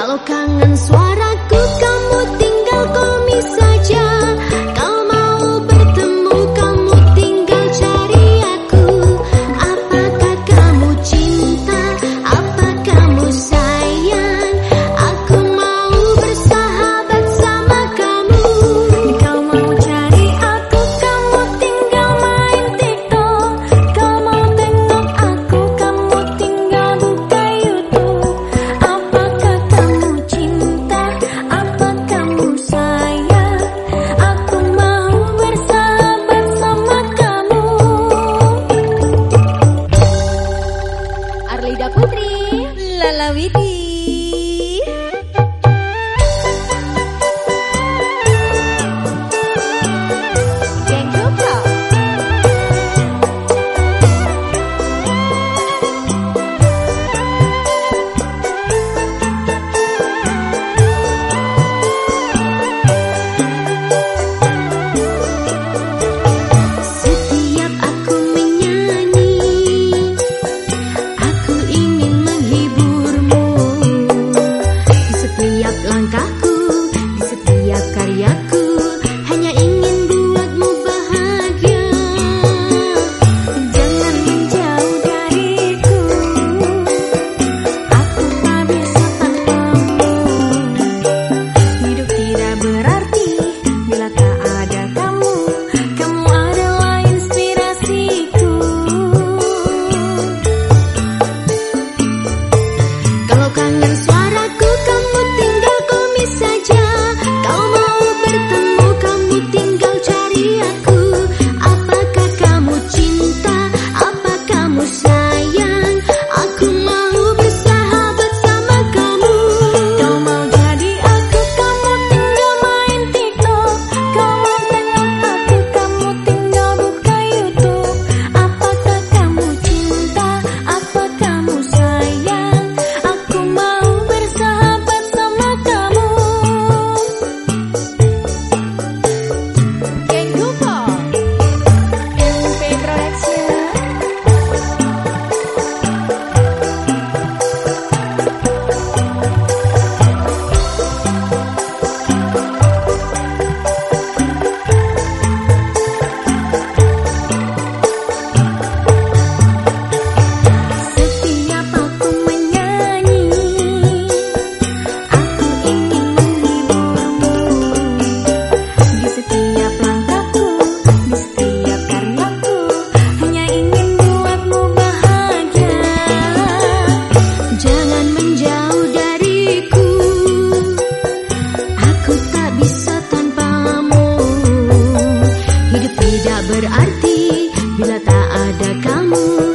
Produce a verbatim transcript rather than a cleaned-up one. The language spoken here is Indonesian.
Kalau kangen suaraku kamu tinggal komis saja. Kalau mau bertemu kamu tinggal cari aku. Apakah kamu cinta? Apa kamu sayang? Aku mau bersahabat sama kamu. Kau mau cari aku, kamu tinggal main TikTok. Kau mau tengok aku, kamu tinggal buka YouTube. Apakah kamu cinta? Apa kamu sayang? Aku mau bersahabat sama kamu. Arlida Putri, Lala Widi. Geng Joko. Setiap aku menyanyi, aku ingin menghiburmu. Di setiap langkahku, di setiap karyaku, hanya ingin buatmu bahagia. Jangan menjauh dariku, aku tak bisa tanpamu. Hidup tidak berarti bila tak ada kamu. Kamu adalah inspirasiku. Kalau kangen suaraku kamu tinggal komis saja. Kalau mau bertemu kamu tinggal cari aku. Apakah kamu cinta? Apa kamu sayang? Aku mau bersahabat sama kamu. Kau mau jadi aku, kamu tinggal main TikTok. Kau mau tengok aku, kamu tinggal buka YouTube. Apakah kamu cinta? Apa kamu sayang? Aku mau bersahabat sama kamu. Geng Joko, M P Production. Setiap aku menyanyi, aku ingin menghiburmu. Di setiap langkahku, di setiap karyaku, hanya ingin buatmu bahagia. Jangan menjauh dariku, aku tak bisa tanpamu. Hidup tidak berarti bila tak ada kamu.